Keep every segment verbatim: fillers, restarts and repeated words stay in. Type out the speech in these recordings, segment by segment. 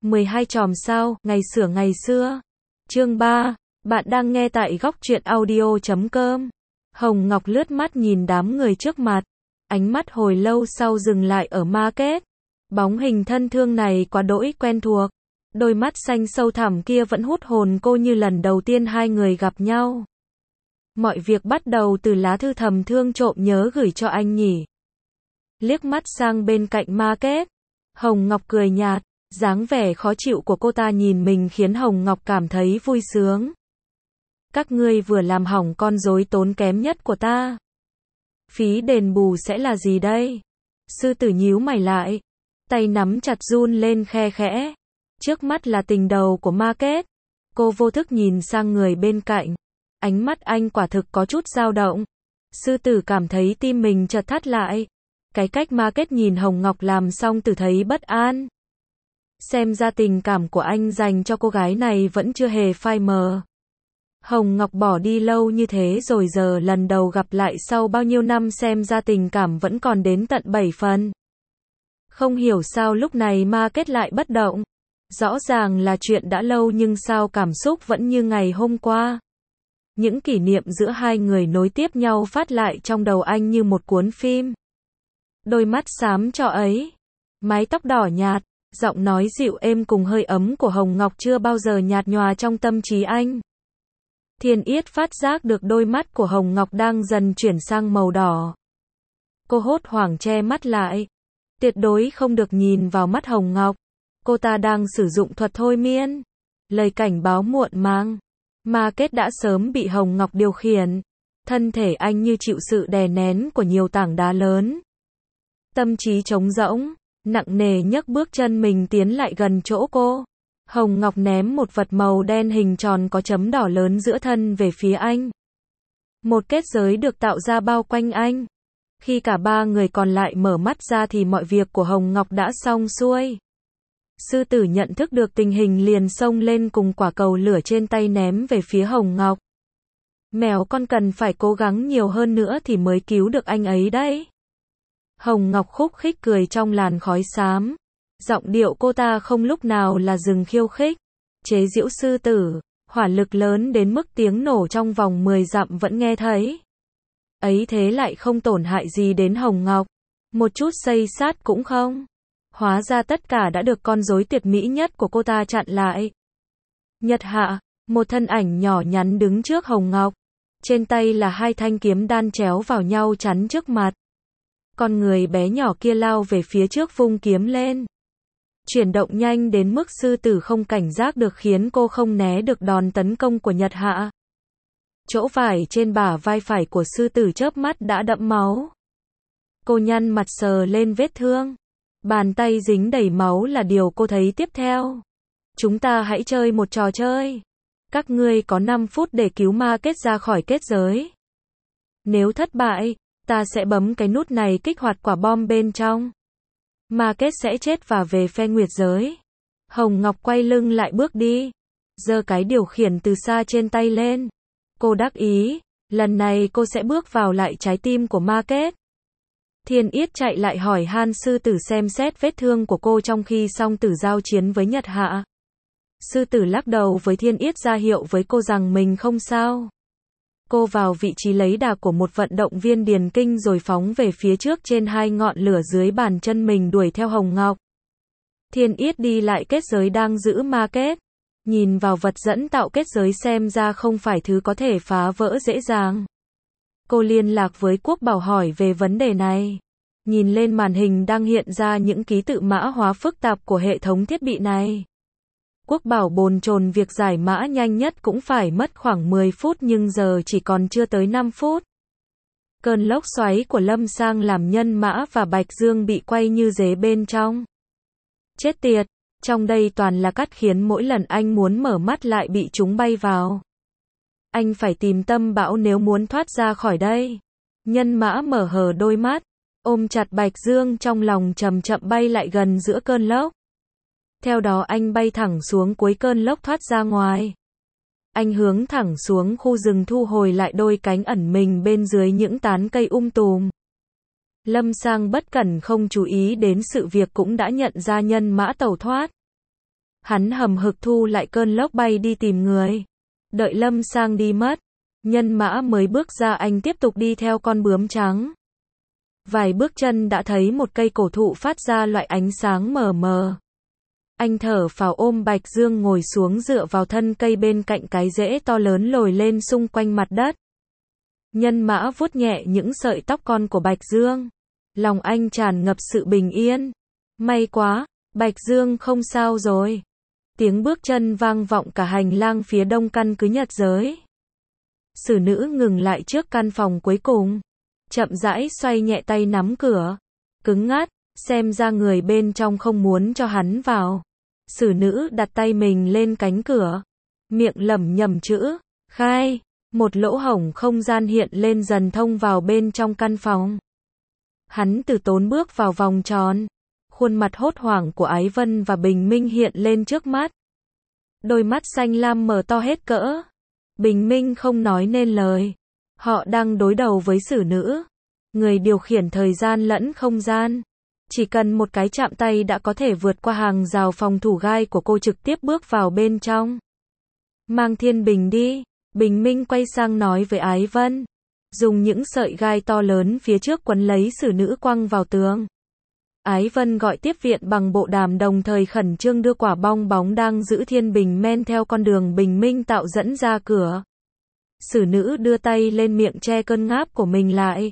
mười hai chòm sao, ngày xửa ngày xưa. Chương ba, bạn đang nghe tại góc truyện audio chấm com. Hồng Ngọc lướt mắt nhìn đám người trước mặt. Ánh mắt hồi lâu sau dừng lại ở Market. Bóng hình thân thương này quá đỗi quen thuộc. Đôi mắt xanh sâu thẳm kia vẫn hút hồn cô như lần đầu tiên hai người gặp nhau. Mọi việc bắt đầu từ lá thư thầm thương trộm nhớ gửi cho anh nhỉ. Liếc mắt sang bên cạnh Market. Hồng Ngọc cười nhạt. Dáng vẻ khó chịu của cô ta nhìn mình khiến Hồng Ngọc cảm thấy vui sướng. Các ngươi vừa làm hỏng con rối tốn kém nhất của ta. Phí đền bù sẽ là gì đây? Sư tử nhíu mày lại. Tay nắm chặt run lên khe khẽ. Trước mắt là tình đầu của Market. Cô vô thức nhìn sang người bên cạnh. Ánh mắt anh quả thực có chút dao động. Sư tử cảm thấy tim mình chợt thắt lại. Cái cách Market nhìn Hồng Ngọc làm xong tử thấy bất an. Xem ra tình cảm của anh dành cho cô gái này vẫn chưa hề phai mờ. Hồng Ngọc bỏ đi lâu như thế rồi giờ lần đầu gặp lại sau bao nhiêu năm xem ra tình cảm vẫn còn đến tận bảy phần. Không hiểu sao lúc này Market lại bất động. Rõ ràng là chuyện đã lâu nhưng sao cảm xúc vẫn như ngày hôm qua. Những kỷ niệm giữa hai người nối tiếp nhau phát lại trong đầu anh như một cuốn phim. Đôi mắt xám cho ấy, mái tóc đỏ nhạt, giọng nói dịu êm cùng hơi ấm của Hồng Ngọc chưa bao giờ nhạt nhòa trong tâm trí anh. Thiên Yết phát giác được đôi mắt của Hồng Ngọc đang dần chuyển sang màu đỏ. Cô hốt hoảng che mắt lại. Tuyệt đối không được nhìn vào mắt Hồng Ngọc. Cô ta đang sử dụng thuật thôi miên. Lời cảnh báo muộn màng. Market đã sớm bị Hồng Ngọc điều khiển. Thân thể anh như chịu sự đè nén của nhiều tảng đá lớn. Tâm trí trống rỗng, nặng nề nhấc bước chân mình tiến lại gần chỗ cô. Hồng Ngọc ném một vật màu đen hình tròn có chấm đỏ lớn giữa thân về phía anh. Một kết giới được tạo ra bao quanh anh. Khi cả ba người còn lại mở mắt ra thì mọi việc của Hồng Ngọc đã xong xuôi. Sư tử nhận thức được tình hình liền xông lên cùng quả cầu lửa trên tay ném về phía Hồng Ngọc. Mèo con cần phải cố gắng nhiều hơn nữa thì mới cứu được anh ấy đấy. Hồng Ngọc khúc khích cười trong làn khói xám. Giọng điệu cô ta không lúc nào là dừng khiêu khích. Chế giễu sư tử, hỏa lực lớn đến mức tiếng nổ trong vòng mười dặm vẫn nghe thấy. Ấy thế lại không tổn hại gì đến Hồng Ngọc. Một chút xây sát cũng không. Hóa ra tất cả đã được con rối tuyệt mỹ nhất của cô ta chặn lại. Nhật Hạ, một thân ảnh nhỏ nhắn đứng trước Hồng Ngọc. Trên tay là hai thanh kiếm đan chéo vào nhau chắn trước mặt. Con người bé nhỏ kia lao về phía trước vung kiếm lên. Chuyển động nhanh đến mức sư tử không cảnh giác được khiến cô không né được đòn tấn công của Nhật Hạ. Chỗ vải trên bả vai phải của sư tử chớp mắt đã đẫm máu. Cô nhăn mặt sờ lên vết thương. Bàn tay dính đầy máu là điều cô thấy tiếp theo. Chúng ta hãy chơi một trò chơi. Các ngươi có năm phút để cứu Market ra khỏi kết giới. Nếu thất bại, ta sẽ bấm cái nút này kích hoạt quả bom bên trong. Market sẽ chết và về phe nguyệt giới. Hồng Ngọc quay lưng lại bước đi. Giơ cái điều khiển từ xa trên tay lên. Cô đắc ý. Lần này cô sẽ bước vào lại trái tim của Market. Thiên Yết chạy lại hỏi han sư tử xem xét vết thương của cô trong khi song tử giao chiến với Nhật Hạ. Sư tử lắc đầu với Thiên Yết ra hiệu với cô rằng mình không sao. Cô vào vị trí lấy đà của một vận động viên điền kinh rồi phóng về phía trước trên hai ngọn lửa dưới bàn chân mình đuổi theo Hồng Ngọc. Thiên Yết đi lại kết giới đang giữ Market. Nhìn vào vật dẫn tạo kết giới xem ra không phải thứ có thể phá vỡ dễ dàng. Cô liên lạc với Quốc Bảo hỏi về vấn đề này. Nhìn lên màn hình đang hiện ra những ký tự mã hóa phức tạp của hệ thống thiết bị này. Quốc Bảo bồn chồn việc giải mã nhanh nhất cũng phải mất khoảng mười phút nhưng giờ chỉ còn chưa tới năm phút. Cơn lốc xoáy của Lâm Sang làm Nhân Mã và Bạch Dương bị quay như dế bên trong. Chết tiệt, trong đây toàn là cát khiến mỗi lần anh muốn mở mắt lại bị chúng bay vào. Anh phải tìm tâm bão nếu muốn thoát ra khỏi đây. Nhân Mã mở hờ đôi mắt, ôm chặt Bạch Dương trong lòng chậm chậm bay lại gần giữa cơn lốc. Theo đó anh bay thẳng xuống cuối cơn lốc thoát ra ngoài. Anh hướng thẳng xuống khu rừng thu hồi lại đôi cánh ẩn mình bên dưới những tán cây um tùm. Lâm Sang bất cẩn không chú ý đến sự việc cũng đã nhận ra Nhân Mã tẩu thoát. Hắn hầm hực thu lại cơn lốc bay đi tìm người. Đợi Lâm Sang đi mất, nhân mã mới bước ra, anh tiếp tục đi theo con bướm trắng. Vài bước chân đã thấy một cây cổ thụ phát ra loại ánh sáng mờ mờ. Anh thở phào ôm Bạch Dương ngồi xuống dựa vào thân cây bên cạnh cái rễ to lớn lồi lên xung quanh mặt đất. Nhân mã vuốt nhẹ những sợi tóc con của Bạch Dương. Lòng anh tràn ngập sự bình yên. May quá, Bạch Dương không sao rồi. Tiếng bước chân vang vọng cả hành lang phía đông căn cứ Nhật giới. Sử nữ ngừng lại trước căn phòng cuối cùng. Chậm rãi xoay nhẹ tay nắm cửa. Cứng ngắt, xem ra người bên trong không muốn cho hắn vào. Sử nữ đặt tay mình lên cánh cửa. Miệng lẩm nhẩm chữ, khai. Một lỗ hổng không gian hiện lên dần thông vào bên trong căn phòng. Hắn từ tốn bước vào vòng tròn. Khuôn mặt hốt hoảng của Ái Vân và Bình Minh hiện lên trước mắt. Đôi mắt xanh lam mở to hết cỡ. Bình Minh không nói nên lời. Họ đang đối đầu với sử nữ. Người điều khiển thời gian lẫn không gian. Chỉ cần một cái chạm tay đã có thể vượt qua hàng rào phòng thủ gai của cô, trực tiếp bước vào bên trong. Mang Thiên Bình đi. Bình Minh quay sang nói với Ái Vân. Dùng những sợi gai to lớn phía trước quấn lấy sử nữ quăng vào tường. Ái Vân gọi tiếp viện bằng bộ đàm, đồng thời khẩn trương đưa quả bong bóng đang giữ Thiên Bình men theo con đường Bình Minh tạo dẫn ra cửa. Sử nữ đưa tay lên miệng che cơn ngáp của mình lại.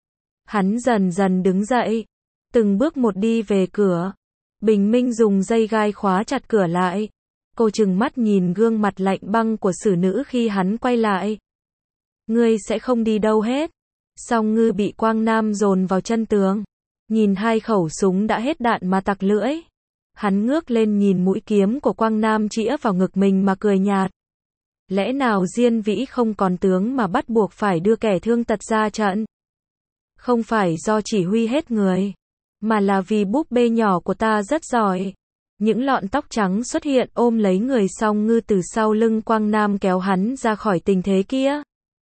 Hắn dần dần đứng dậy. Từng bước một đi về cửa. Bình Minh dùng dây gai khóa chặt cửa lại. Cô trừng mắt nhìn gương mặt lạnh băng của sử nữ khi hắn quay lại. Ngươi sẽ không đi đâu hết. Song Ngư bị Quang Nam dồn vào chân tường. Nhìn hai khẩu súng đã hết đạn mà tặc lưỡi. Hắn ngước lên nhìn mũi kiếm của Quang Nam chĩa vào ngực mình mà cười nhạt. Lẽ nào Diên Vĩ không còn tướng mà bắt buộc phải đưa kẻ thương tật ra trận? Không phải do chỉ huy hết người, mà là vì búp bê nhỏ của ta rất giỏi. Những lọn tóc trắng xuất hiện ôm lấy người Song Ngư từ sau lưng Quang Nam, kéo hắn ra khỏi tình thế kia.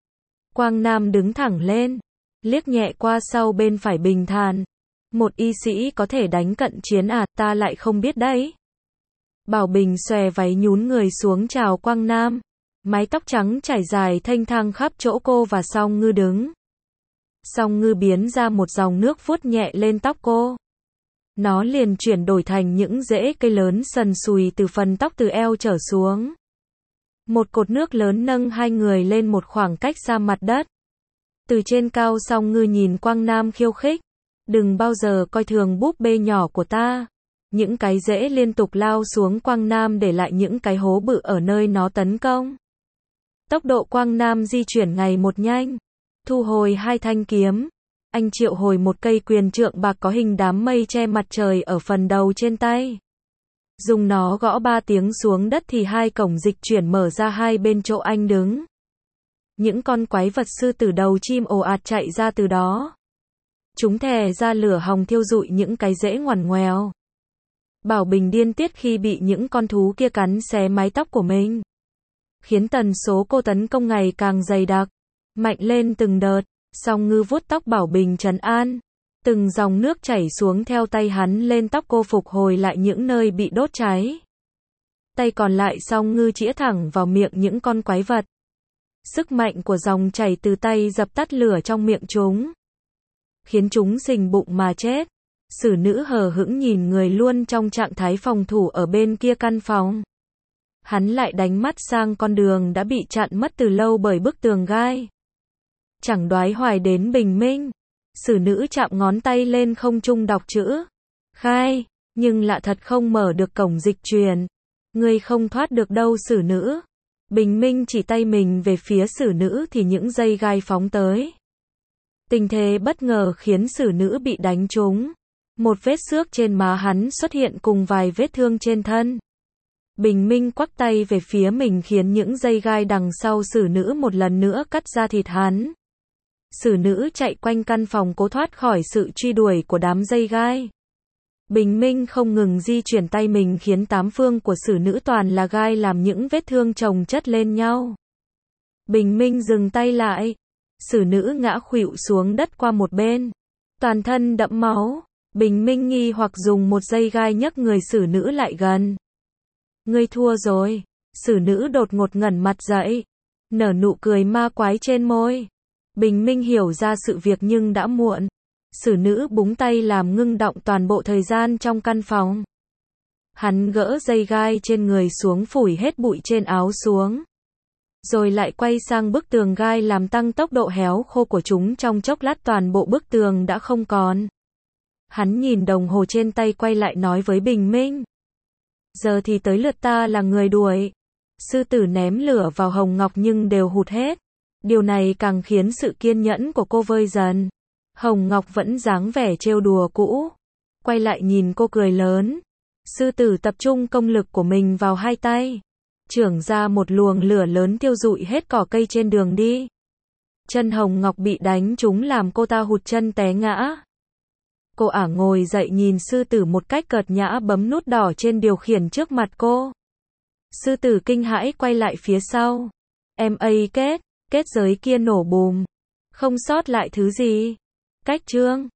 Quang Nam đứng thẳng lên, liếc nhẹ qua sau bên phải bình thản. Một y sĩ có thể đánh cận chiến à, ta lại không biết đấy. Bảo Bình xòe váy nhún người xuống chào Quang Nam. Mái tóc trắng trải dài thênh thang khắp chỗ cô và Song Ngư đứng. Song Ngư biến ra một dòng nước vuốt nhẹ lên tóc cô. Nó liền chuyển đổi thành những rễ cây lớn sần sùi từ phần tóc từ eo trở xuống. Một cột nước lớn nâng hai người lên một khoảng cách xa mặt đất. Từ trên cao Song Ngư nhìn Quang Nam khiêu khích. Đừng bao giờ coi thường búp bê nhỏ của ta. Những cái rễ liên tục lao xuống Quang Nam, để lại những cái hố bự ở nơi nó tấn công. Tốc độ Quang Nam di chuyển ngày một nhanh. Thu hồi hai thanh kiếm. Anh triệu hồi một cây quyền trượng bạc có hình đám mây che mặt trời ở phần đầu trên tay. Dùng nó gõ ba tiếng xuống đất thì hai cổng dịch chuyển mở ra hai bên chỗ anh đứng. Những con quái vật sư tử đầu chim ồ ạt chạy ra từ đó. Chúng thè ra lửa hồng thiêu rụi những cái rễ ngoằn ngoèo. Bảo Bình điên tiết khi bị những con thú kia cắn xé mái tóc của mình. Khiến tần số cô tấn công ngày càng dày đặc, mạnh lên từng đợt. Song Ngư vuốt tóc Bảo Bình trấn an. Từng dòng nước chảy xuống theo tay hắn lên tóc cô, phục hồi lại những nơi bị đốt cháy. Tay còn lại Song Ngư chĩa thẳng vào miệng những con quái vật. Sức mạnh của dòng chảy từ tay dập tắt lửa trong miệng chúng, khiến chúng sình bụng mà chết. Sử nữ hờ hững nhìn người luôn trong trạng thái phòng thủ ở bên kia căn phòng. Hắn lại đánh mắt sang con đường đã bị chặn mất từ lâu bởi bức tường gai. Chẳng đoái hoài đến Bình Minh. Sử nữ chạm ngón tay lên không trung đọc chữ khai, nhưng lạ thật không mở được cổng dịch chuyển. Ngươi không thoát được đâu Sử nữ. Bình Minh chỉ tay mình về phía Sử nữ thì những dây gai phóng tới. Tình thế bất ngờ khiến Sử nữ bị đánh trúng. Một vết xước trên má hắn xuất hiện cùng vài vết thương trên thân. Bình Minh quắc tay về phía mình khiến những dây gai đằng sau Sử nữ một lần nữa cắt ra thịt hắn. Sử nữ chạy quanh căn phòng cố thoát khỏi sự truy đuổi của đám dây gai. Bình Minh không ngừng di chuyển tay mình khiến tám phương của Sử nữ toàn là gai, làm những vết thương chồng chất lên nhau. Bình Minh dừng tay lại. Sử nữ ngã khuỵu xuống đất qua một bên. Toàn thân đẫm máu. Bình Minh nghi hoặc dùng một dây gai nhấc người Sử nữ lại gần. Ngươi thua rồi. Sử nữ đột ngột ngẩng mặt dậy, nở nụ cười ma quái trên môi. Bình minh hiểu ra sự việc nhưng đã muộn. Sử nữ búng tay làm ngưng đọng toàn bộ thời gian trong căn phòng. Hắn gỡ dây gai trên người xuống phủi hết bụi trên áo xuống. Rồi lại quay sang bức tường gai làm tăng tốc độ héo khô của chúng, trong chốc lát toàn bộ bức tường đã không còn. Hắn nhìn đồng hồ trên tay quay lại nói với Bình Minh. Giờ thì tới lượt ta là người đuổi. Sư tử ném lửa vào hồng ngọc nhưng đều hụt hết. Điều này càng khiến sự kiên nhẫn của cô vơi dần. Hồng Ngọc vẫn dáng vẻ trêu đùa cũ. Quay lại nhìn cô cười lớn. Sư tử tập trung công lực của mình vào hai tay. Chưởng ra một luồng lửa lớn thiêu rụi hết cỏ cây trên đường đi. Chân Hồng Ngọc bị đánh trúng làm cô ta hụt chân té ngã. Cô ả ngồi dậy nhìn sư tử một cách cợt nhã bấm nút đỏ trên điều khiển trước mặt cô. Sư tử kinh hãi quay lại phía sau. Em ấy kết, kết giới kia nổ bùm. Không sót lại thứ gì. Cách chương